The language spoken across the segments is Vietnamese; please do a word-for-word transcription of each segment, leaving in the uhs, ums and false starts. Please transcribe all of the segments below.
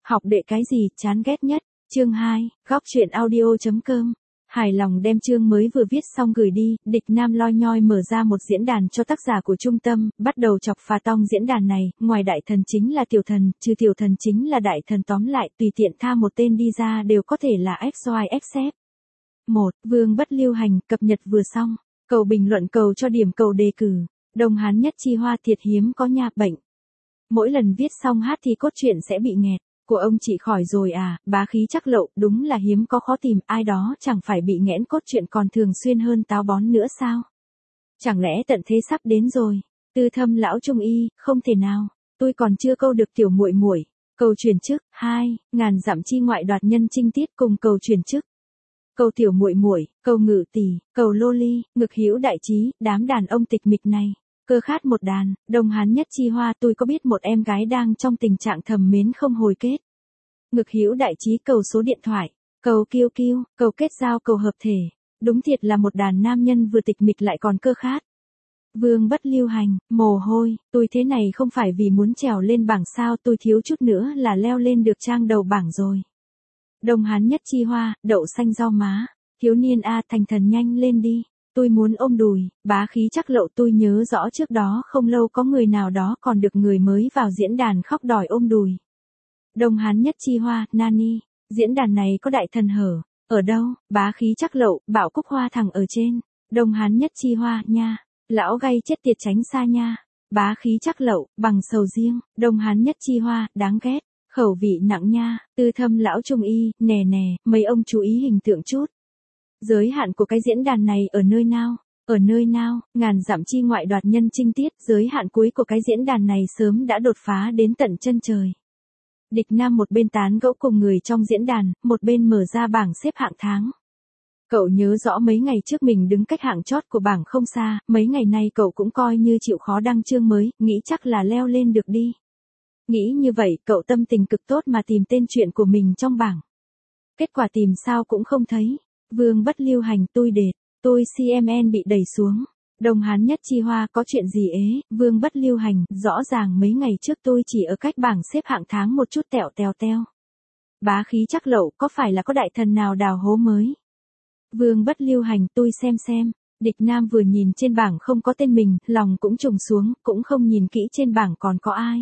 Học đệ cái gì chán ghét nhất? Chương hai, góc truyện audio.com. Hài lòng đem chương mới vừa viết xong gửi đi, Địch Nam loi nhoi mở ra một diễn đàn cho tác giả của trung tâm, bắt đầu chọc phá tong diễn đàn này, ngoài đại thần chính là tiểu thần, trừ tiểu thần chính là đại thần, tóm lại tùy tiện tha một tên đi ra đều có thể là ích oai ích dét. một. Vương Bất Lưu Hành, cập nhật vừa xong. Cầu bình luận, cầu cho điểm, cầu đề cử. Đông Hán Nhất Chi Hoa thiệt hiếm có nha, bệnh. Mỗi lần viết xong hát thì cốt truyện sẽ bị nghẹt. Của ông chị khỏi rồi à, bá khí chắc lậu, đúng là hiếm có khó tìm, ai đó chẳng phải bị nghẽn cốt truyện còn thường xuyên hơn táo bón nữa sao? Chẳng lẽ tận thế sắp đến rồi? Tư Thâm lão trung y, không thể nào, tôi còn chưa câu được tiểu muội muội. Cầu truyền chức. Hai. Ngàn dặm chi ngoại đoạt nhân trinh tiết cùng cầu truyền chức. Cầu tiểu muội muội, cầu ngự tỷ, cầu lô ly, ngực hữu đại trí, đám đàn ông tịch mịch này. Cơ khát một đàn, Đông Hán Nhất Chi Hoa, tôi có biết một em gái đang trong tình trạng thầm mến không hồi kết. Ngực hữu đại trí, cầu số điện thoại, cầu kiêu kiêu, cầu kết giao, cầu hợp thể. Đúng thiệt là một đàn nam nhân vừa tịch mịch lại còn cơ khát. Vương Bất Lưu Hành, mồ hôi, tôi thế này không phải vì muốn trèo lên bảng sao, tôi thiếu chút nữa là leo lên được trang đầu bảng rồi. Đông Hán Nhất Chi Hoa, đậu xanh rau má, thiếu niên a, thành thần nhanh lên đi. Tôi muốn ôm đùi, bá khí chắc lậu, tôi nhớ rõ trước đó không lâu có người nào đó còn được người mới vào diễn đàn khóc đòi ôm đùi. Đông Hán Nhất Chi Hoa, nani, diễn đàn này có đại thần hở, ở đâu, bá khí chắc lậu, bảo Cúc Hoa thằng ở trên, Đông Hán Nhất Chi Hoa, nha, lão gay chết tiệt tránh xa nha, bá khí chắc lậu, bằng sầu riêng, Đông Hán Nhất Chi Hoa, đáng ghét, khẩu vị nặng nha, Tư Thâm lão trung y, nè nè, mấy ông chú ý hình tượng chút. Giới hạn của cái diễn đàn này ở nơi nào? Ở nơi nào? Ngàn dặm chi ngoại đoạt nhân trinh tiết, giới hạn cuối của cái diễn đàn này sớm đã đột phá đến tận chân trời. Địch Nam một bên tán gẫu cùng người trong diễn đàn, một bên mở ra bảng xếp hạng tháng. Cậu nhớ rõ mấy ngày trước mình đứng cách hạng chót của bảng không xa, mấy ngày nay cậu cũng coi như chịu khó đăng chương mới, nghĩ chắc là leo lên được đi. Nghĩ như vậy, cậu tâm tình cực tốt mà tìm tên truyện của mình trong bảng. Kết quả tìm sao cũng không thấy. Vương Bất Lưu Hành, tôi đệt, tôi xê em en bị đẩy xuống. Đông Hán Nhất Chi Hoa, có chuyện gì ế? Vương Bất Lưu Hành, rõ ràng mấy ngày trước tôi chỉ ở cách bảng xếp hạng tháng một chút tẹo tèo teo. Bá khí chắc lậu, có phải là có đại thần nào đào hố mới? Vương Bất Lưu Hành, tôi xem xem. Địch Nam vừa nhìn trên bảng không có tên mình, lòng cũng trùng xuống, cũng không nhìn kỹ trên bảng còn có ai.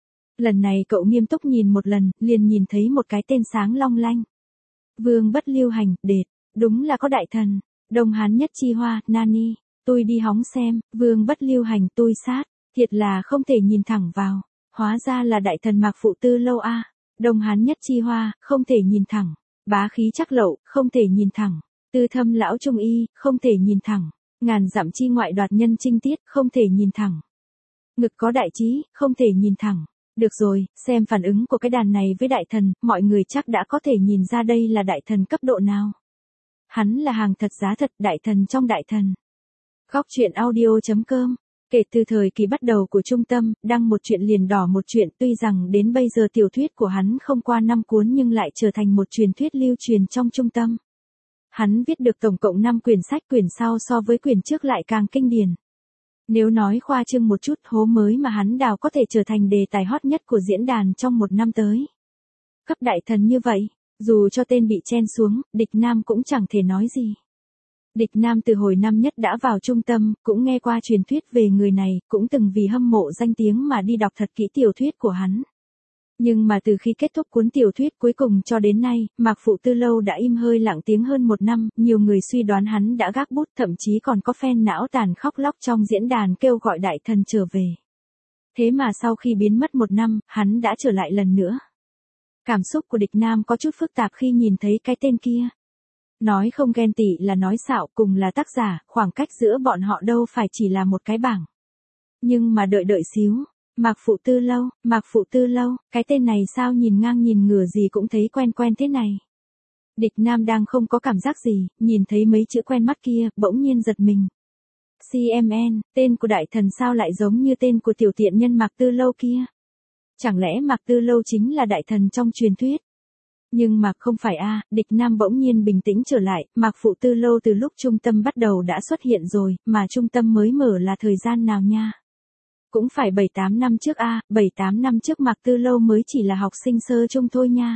Lần này cậu nghiêm túc nhìn một lần, liền nhìn thấy một cái tên sáng long lanh. Vương Bất Lưu Hành, đệt. Đúng là có đại thần, Đông Hán Nhất Chi Hoa, nani, tôi đi hóng xem, Vương Bất Lưu Hành, tôi sát, thiệt là không thể nhìn thẳng vào, hóa ra là đại thần Mạc Phụ Tư Lâu a, Đông Hán Nhất Chi Hoa, không thể nhìn thẳng, bá khí chắc lậu, không thể nhìn thẳng, Tư Thâm lão trung y, không thể nhìn thẳng, ngàn dặm chi ngoại đoạt nhân trinh tiết, không thể nhìn thẳng, ngực có đại trí, không thể nhìn thẳng. Được rồi, xem phản ứng của cái đàn này với đại thần, mọi người chắc đã có thể nhìn ra đây là đại thần cấp độ nào. Hắn là hàng thật giá thật, đại thần trong đại thần. Góc truyện audio.com. Kể từ thời kỳ bắt đầu của trung tâm, đăng một chuyện liền đỏ một chuyện, tuy rằng đến bây giờ tiểu thuyết của hắn không qua năm cuốn nhưng lại trở thành một truyền thuyết lưu truyền trong trung tâm. Hắn viết được tổng cộng năm quyển sách, quyển sau so với quyển trước lại càng kinh điển. Nếu nói khoa trương một chút, hố mới mà hắn đào có thể trở thành đề tài hot nhất của diễn đàn trong một năm tới. Cấp đại thần như vậy. Dù cho tên bị chen xuống, Địch Nam cũng chẳng thể nói gì. Địch Nam từ hồi năm nhất đã vào trung tâm, cũng nghe qua truyền thuyết về người này, cũng từng vì hâm mộ danh tiếng mà đi đọc thật kỹ tiểu thuyết của hắn. Nhưng mà từ khi kết thúc cuốn tiểu thuyết cuối cùng cho đến nay, Mạc Phụ Tư Lâu đã im hơi lặng tiếng hơn một năm, nhiều người suy đoán hắn đã gác bút, thậm chí còn có fan não tàn khóc lóc trong diễn đàn kêu gọi đại thần trở về. Thế mà sau khi biến mất một năm, hắn đã trở lại lần nữa. Cảm xúc của Địch Nam có chút phức tạp khi nhìn thấy cái tên kia. Nói không ghen tị là nói xạo, cùng là tác giả, khoảng cách giữa bọn họ đâu phải chỉ là một cái bảng. Nhưng mà đợi đợi xíu, Mạc Phụ Tư Lâu, Mạc Phụ Tư Lâu, cái tên này sao nhìn ngang nhìn ngửa gì cũng thấy quen quen thế này. Địch Nam đang không có cảm giác gì, nhìn thấy mấy chữ quen mắt kia, bỗng nhiên giật mình. xê em en, tên của đại thần sao lại giống như tên của tiểu tiện nhân Mạc Tư Lâu kia? Chẳng lẽ Mạc Tư Lâu chính là đại thần trong truyền thuyết? Nhưng mà không phải a, Địch Nam bỗng nhiên bình tĩnh trở lại, Mạc Phụ Tư Lâu từ lúc trung tâm bắt đầu đã xuất hiện rồi, mà trung tâm mới mở là thời gian nào nha? Cũng phải bảy tám năm trước a, bảy tám năm trước Mạc Tư Lâu mới chỉ là học sinh sơ trung thôi nha.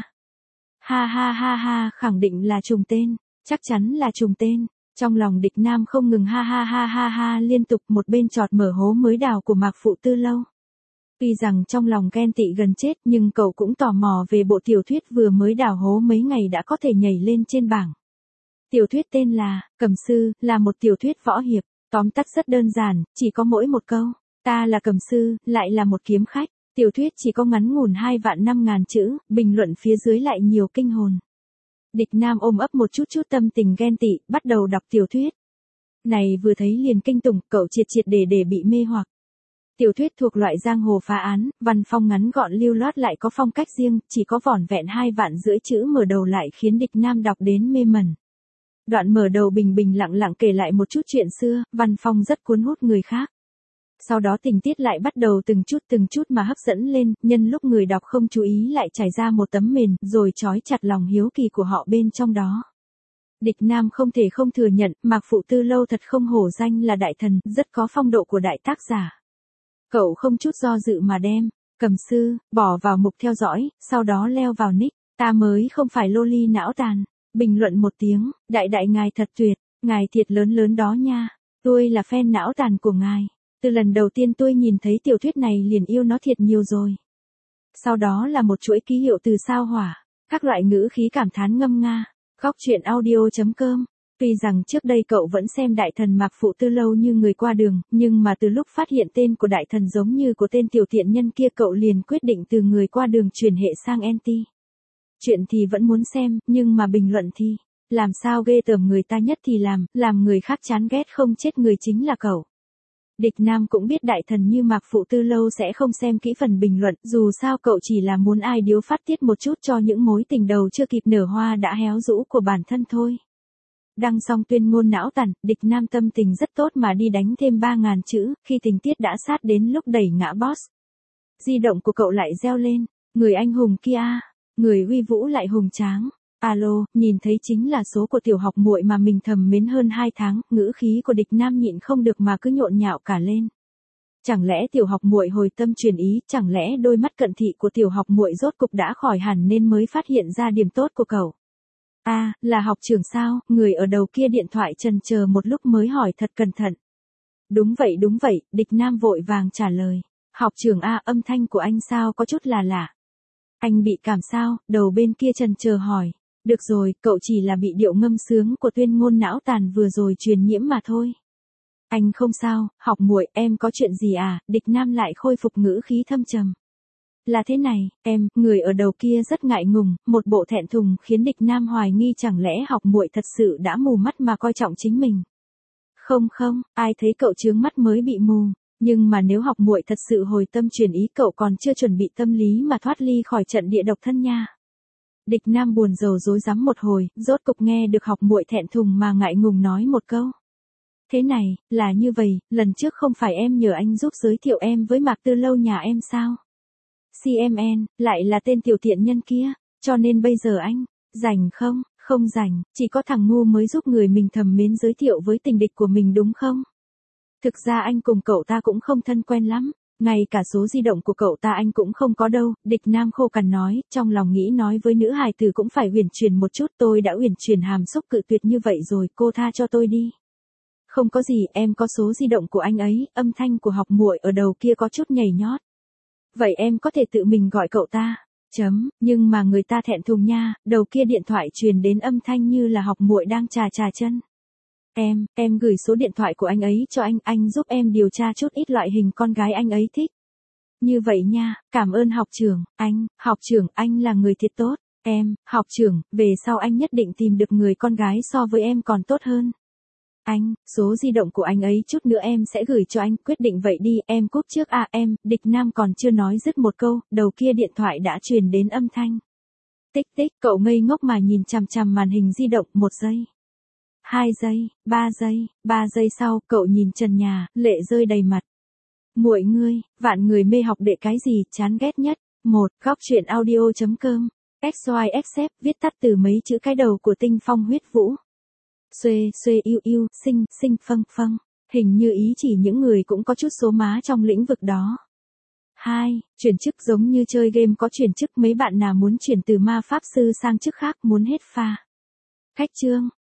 Ha ha ha ha, khẳng định là trùng tên, chắc chắn là trùng tên. Trong lòng Địch Nam không ngừng ha ha ha ha ha liên tục, một bên chọt mở hố mới đào của Mạc Phụ Tư Lâu. Tuy rằng trong lòng ghen tị gần chết nhưng cậu cũng tò mò về bộ tiểu thuyết vừa mới đào hố mấy ngày đã có thể nhảy lên trên bảng. Tiểu thuyết tên là Cầm Sư, là một tiểu thuyết võ hiệp, tóm tắt rất đơn giản, chỉ có mỗi một câu, ta là cầm sư, lại là một kiếm khách. Tiểu thuyết chỉ có ngắn ngủn hai vạn năm ngàn chữ, bình luận phía dưới lại nhiều kinh hồn. Địch Nam ôm ấp một chút chút tâm tình ghen tị, bắt đầu đọc tiểu thuyết. Này vừa thấy liền kinh tủng, cậu triệt triệt để để bị mê hoặc. Tiểu thuyết thuộc loại giang hồ phá án, văn phong ngắn gọn lưu loát lại có phong cách riêng, chỉ có vỏn vẹn hai vạn rưỡi chữ mở đầu lại khiến Địch Nam đọc đến mê mẩn. Đoạn mở đầu bình bình lặng lặng kể lại một chút chuyện xưa, văn phong rất cuốn hút người khác. Sau đó tình tiết lại bắt đầu từng chút từng chút mà hấp dẫn lên, nhân lúc người đọc không chú ý lại trải ra một tấm mền, rồi trói chặt lòng hiếu kỳ của họ bên trong đó. Địch Nam không thể không thừa nhận, Mạc Phụ Tư Lâu thật không hổ danh là đại thần, rất có phong độ của đại tác giả. Cậu không chút do dự mà đem Cầm Sư bỏ vào mục theo dõi, sau đó leo vào nick, ta mới không phải loli não tàn. Bình luận một tiếng, đại đại ngài thật tuyệt, ngài thiệt lớn lớn đó nha, tôi là fan não tàn của ngài. Từ lần đầu tiên tôi nhìn thấy tiểu thuyết này liền yêu nó thiệt nhiều rồi. Sau đó là một chuỗi ký hiệu từ sao hỏa, các loại ngữ khí cảm thán ngâm nga. Góc truyện audio chấm com. Tuy rằng trước đây cậu vẫn xem đại thần Mạc Phụ Tư Lâu như người qua đường, nhưng mà từ lúc phát hiện tên của đại thần giống như của tên tiểu thiện nhân kia cậu liền quyết định từ người qua đường chuyển hệ sang anti. Chuyện thì vẫn muốn xem, nhưng mà bình luận thì, làm sao ghê tởm người ta nhất thì làm, làm người khác chán ghét không chết người chính là cậu. Địch Nam cũng biết đại thần như Mạc Phụ Tư Lâu sẽ không xem kỹ phần bình luận, dù sao cậu chỉ là muốn ai điếu phát tiết một chút cho những mối tình đầu chưa kịp nở hoa đã héo rũ của bản thân thôi. Đăng xong tuyên ngôn não tàn, Địch Nam tâm tình rất tốt mà đi đánh thêm ba ngàn chữ, khi tình tiết đã sát đến lúc đẩy ngã boss. Di động của cậu lại reo lên, người anh hùng kia, người uy vũ lại hùng tráng. Alo, nhìn thấy chính là số của tiểu học muội mà mình thầm mến hơn hai tháng, ngữ khí của Địch Nam nhịn không được mà cứ nhộn nhạo cả lên. Chẳng lẽ tiểu học muội hồi tâm chuyển ý, chẳng lẽ đôi mắt cận thị của tiểu học muội rốt cục đã khỏi hẳn nên mới phát hiện ra điểm tốt của cậu. A, à, là học trưởng sao? Người ở đầu kia điện thoại chần chờ một lúc mới hỏi thật cẩn thận. Đúng vậy đúng vậy, Địch Nam vội vàng trả lời. Học trưởng A, âm thanh của anh sao có chút là lạ. Anh bị cảm sao? Đầu bên kia chần chờ hỏi. Được rồi, cậu chỉ là bị điệu ngâm sướng của tuyên ngôn não tàn vừa rồi truyền nhiễm mà thôi. Anh không sao, học muội, em có chuyện gì à? Địch Nam lại khôi phục ngữ khí thâm trầm. Là thế này, em, người ở đầu kia rất ngại ngùng, một bộ thẹn thùng khiến Địch Nam hoài nghi chẳng lẽ học muội thật sự đã mù mắt mà coi trọng chính mình. Không không, ai thấy cậu chướng mắt mới bị mù, nhưng mà nếu học muội thật sự hồi tâm chuyển ý cậu còn chưa chuẩn bị tâm lý mà thoát ly khỏi trận địa độc thân nha. Địch Nam buồn rầu rối rắm một hồi, rốt cục nghe được học muội thẹn thùng mà ngại ngùng nói một câu. Thế này, là như vậy, lần trước không phải em nhờ anh giúp giới thiệu em với Mạc Tư Lâu nhà em sao? xê em en, lại là tên tiểu thiện nhân kia, cho nên bây giờ anh, rảnh không? Không rảnh, chỉ có thằng ngu mới giúp người mình thầm mến giới thiệu với tình địch của mình đúng không? Thực ra anh cùng cậu ta cũng không thân quen lắm, ngay cả số di động của cậu ta anh cũng không có đâu. Địch Nam khô cằn nói, trong lòng nghĩ nói với nữ hài tử cũng phải uyển chuyển một chút, tôi đã uyển chuyển hàm xúc cự tuyệt như vậy rồi, cô tha cho tôi đi. Không có gì, em có số di động của anh ấy. Âm thanh của học muội ở đầu kia có chút nhảy nhót. Vậy em có thể tự mình gọi cậu ta. Chấm, nhưng mà người ta thẹn thùng nha, đầu kia điện thoại truyền đến âm thanh như là học muội đang chà chà chân. Em, em gửi số điện thoại của anh ấy cho anh, anh giúp em điều tra chút ít loại hình con gái anh ấy thích. Như vậy nha, cảm ơn học trưởng, anh, học trưởng, anh là người thiệt tốt. Em, học trưởng, về sau anh nhất định tìm được người con gái so với em còn tốt hơn. Anh, số di động của anh ấy chút nữa em sẽ gửi cho anh, quyết định vậy đi, em cúp trước à em. Địch Nam còn chưa nói dứt một câu, đầu kia điện thoại đã truyền đến âm thanh. Tích tích, cậu ngây ngốc mà nhìn chằm chằm màn hình di động, một giây. Hai giây, ba giây, ba giây sau, cậu nhìn trần nhà, lệ rơi đầy mặt. Muội ngươi, vạn người mê học đệ cái gì, chán ghét nhất. Một, góc truyện audio chấm com, xy xf, viết tắt từ mấy chữ cái đầu của Tinh Phong Huyết Vũ. Xuê, xuê yêu yêu, sinh, sinh phân phân. Hình như ý chỉ những người cũng có chút số má trong lĩnh vực đó. hai. Chuyển chức giống như chơi game có chuyển chức, mấy bạn nào muốn chuyển từ ma pháp sư sang chức khác, muốn hết pha. Khách chương,